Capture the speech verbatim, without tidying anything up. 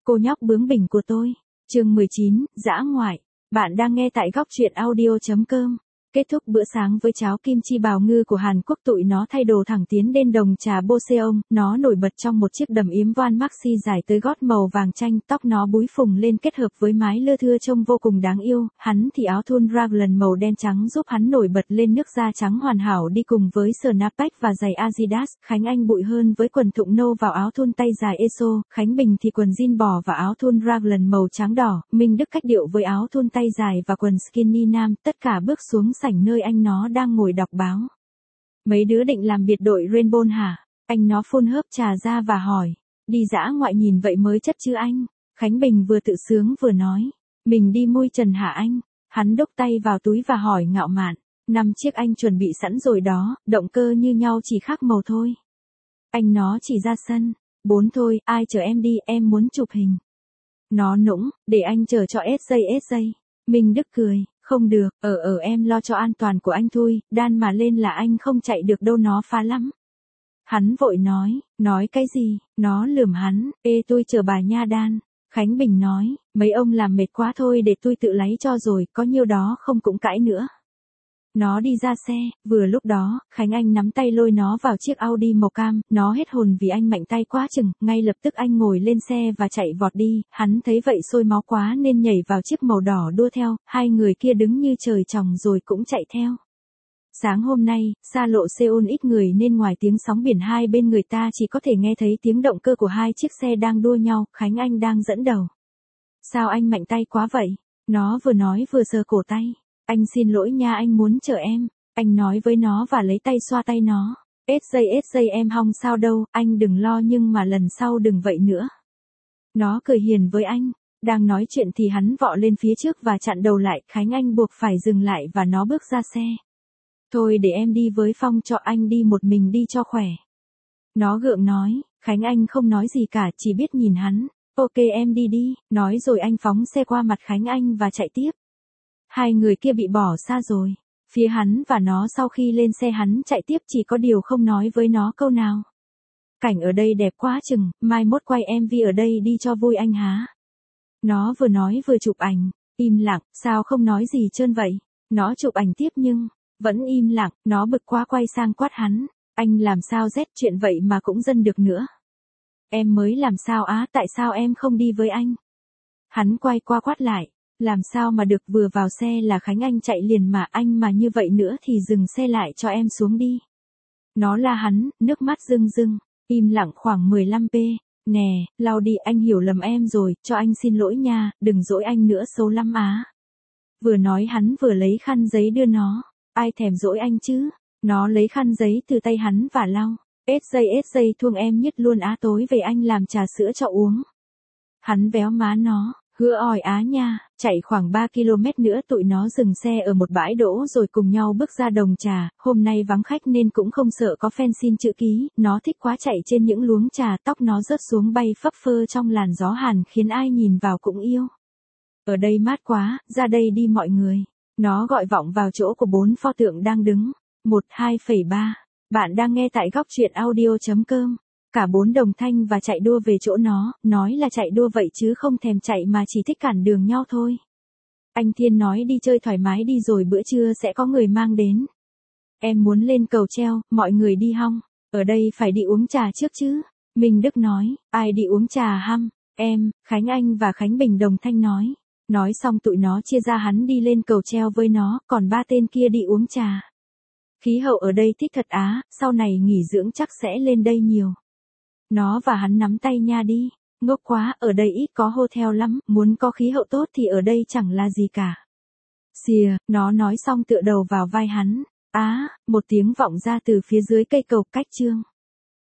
Cô nhóc bướng bỉnh của tôi. Chương mười chín, dã ngoại. Bạn đang nghe tại góc truyện audio chấm com. Kết thúc bữa sáng với cháo kim chi bào ngư của Hàn Quốc, tụi nó thay đồ thẳng tiến đến đồng trà Boseong. Nó nổi bật trong một chiếc đầm yếm voan maxi dài tới gót màu vàng chanh, tóc nó búi phùng lên kết hợp với mái lưa thưa trông vô cùng đáng yêu. Hắn thì áo thun raglan màu đen trắng giúp hắn nổi bật lên, nước da trắng hoàn hảo đi cùng với snapback và giày Adidas. Khánh Anh bụi hơn với quần thụng nâu vào áo thun tay dài Eso. Khánh Bình thì quần jean bò và áo thun raglan màu trắng đỏ. Minh Đức cách điệu với áo thun tay dài và quần skinny nam. Tất cả bước xuống sảnh nơi anh nó đang ngồi đọc báo. Mấy đứa định làm biệt đội Rainbow hả? Anh nó phun hớp trà ra và hỏi. Đi dã ngoại nhìn vậy mới chất chứ anh? Khánh Bình vừa tự sướng vừa nói. Mình đi mui trần hả anh? Hắn đốc tay vào túi và hỏi ngạo mạn. Năm chiếc anh chuẩn bị sẵn rồi đó, động cơ như nhau chỉ khác màu thôi. Anh nó chỉ ra sân. Bốn thôi, ai chở em đi, em muốn chụp hình. Nó nũng, để anh chở cho ét giây ét giây. Minh Đức cười. Không được, ở ở em lo cho an toàn của anh thôi, đan mà lên là anh không chạy được đâu, nó phá lắm. Hắn vội nói, nói cái gì, nó lườm hắn, ê tôi chở bà nha đan. Khánh Bình nói, mấy ông làm mệt quá thôi để tôi tự lấy cho rồi, có nhiêu đó không cũng cãi nữa. Nó đi ra xe, vừa lúc đó, Khánh Anh nắm tay lôi nó vào chiếc Audi màu cam, nó hết hồn vì anh mạnh tay quá chừng, ngay lập tức anh ngồi lên xe và chạy vọt đi, hắn thấy vậy sôi máu quá nên nhảy vào chiếc màu đỏ đua theo, hai người kia đứng như trời trồng rồi cũng chạy theo. Sáng hôm nay, xa lộ Seoul ít người nên ngoài tiếng sóng biển hai bên người ta chỉ có thể nghe thấy tiếng động cơ của hai chiếc xe đang đua nhau, Khánh Anh đang dẫn đầu. Sao anh mạnh tay quá vậy? Nó vừa nói vừa sờ cổ tay. Anh xin lỗi nha, anh muốn chở em. Anh nói với nó và lấy tay xoa tay nó. ét giây ét giây em hong sao đâu, anh đừng lo nhưng mà lần sau đừng vậy nữa. Nó cười hiền với anh. Đang nói chuyện thì hắn vọ lên phía trước và chặn đầu lại, Khánh Anh buộc phải dừng lại và nó bước ra xe. Thôi để em đi với Phong cho, anh đi một mình đi cho khỏe. Nó gượng nói, Khánh Anh không nói gì cả, chỉ biết nhìn hắn. Ok em đi đi, nói rồi anh phóng xe qua mặt Khánh Anh và chạy tiếp. Hai người kia bị bỏ xa rồi. Phía hắn và nó sau khi lên xe hắn chạy tiếp, chỉ có điều không nói với nó câu nào. Cảnh ở đây đẹp quá chừng, mai mốt quay em vê ở đây đi cho vui anh há. Nó vừa nói vừa chụp ảnh, im lặng, sao không nói gì trơn vậy. Nó chụp ảnh tiếp nhưng, vẫn im lặng, nó bực quá quay sang quát hắn. Anh làm sao rét chuyện vậy mà cũng dần được nữa. Em mới làm sao á, tại sao em không đi với anh? Hắn quay qua quát lại. Làm sao mà được, vừa vào xe là Khánh Anh chạy liền mà, anh mà như vậy nữa thì dừng xe lại cho em xuống đi. Nó la hắn, nước mắt rưng rưng, im lặng khoảng mười lăm phút. Nè, lau đi, anh hiểu lầm em rồi, cho anh xin lỗi nha, đừng dỗi anh nữa, xấu lắm á. Vừa nói hắn vừa lấy khăn giấy đưa nó. Ai thèm dỗi anh chứ. Nó lấy khăn giấy từ tay hắn và lau. ét giây ét giây thuông em nhất luôn á, tối về anh làm trà sữa cho uống. Hắn véo má nó. Hứa ỏi á nha. Chạy khoảng ba ki lô mét nữa tụi nó dừng xe ở một bãi đỗ rồi cùng nhau bước ra đồng trà. Hôm nay vắng khách nên cũng không sợ có fan xin chữ ký. Nó thích quá chạy trên những luống trà, tóc nó rớt xuống bay phấp phơ trong làn gió hàn khiến ai nhìn vào cũng yêu. Ở đây mát quá, ra đây đi mọi người. Nó gọi vọng vào chỗ của bốn pho tượng đang đứng. một, hai, ba. Bạn đang nghe tại góc truyện audio chấm com. Cả bốn đồng thanh và chạy đua về chỗ nó, nói là chạy đua vậy chứ không thèm chạy mà chỉ thích cản đường nhau thôi. Anh Thiên nói đi chơi thoải mái đi rồi bữa trưa sẽ có người mang đến. Em muốn lên cầu treo, mọi người đi hong? Ở đây phải đi uống trà trước chứ. Minh Đức nói, ai đi uống trà hăm? Em, Khánh Anh và Khánh Bình đồng thanh nói. Nói xong tụi nó chia ra, hắn đi lên cầu treo với nó, còn ba tên kia đi uống trà. Khí hậu ở đây thích thật á, sau này nghỉ dưỡng chắc sẽ lên đây nhiều. Nó và hắn nắm tay nha đi. Ngốc quá, ở đây ít có hotel lắm, muốn có khí hậu tốt thì ở đây chẳng là gì cả. Xìa, nó nói xong tựa đầu vào vai hắn. Á, một tiếng vọng ra từ phía dưới cây cầu cách chương.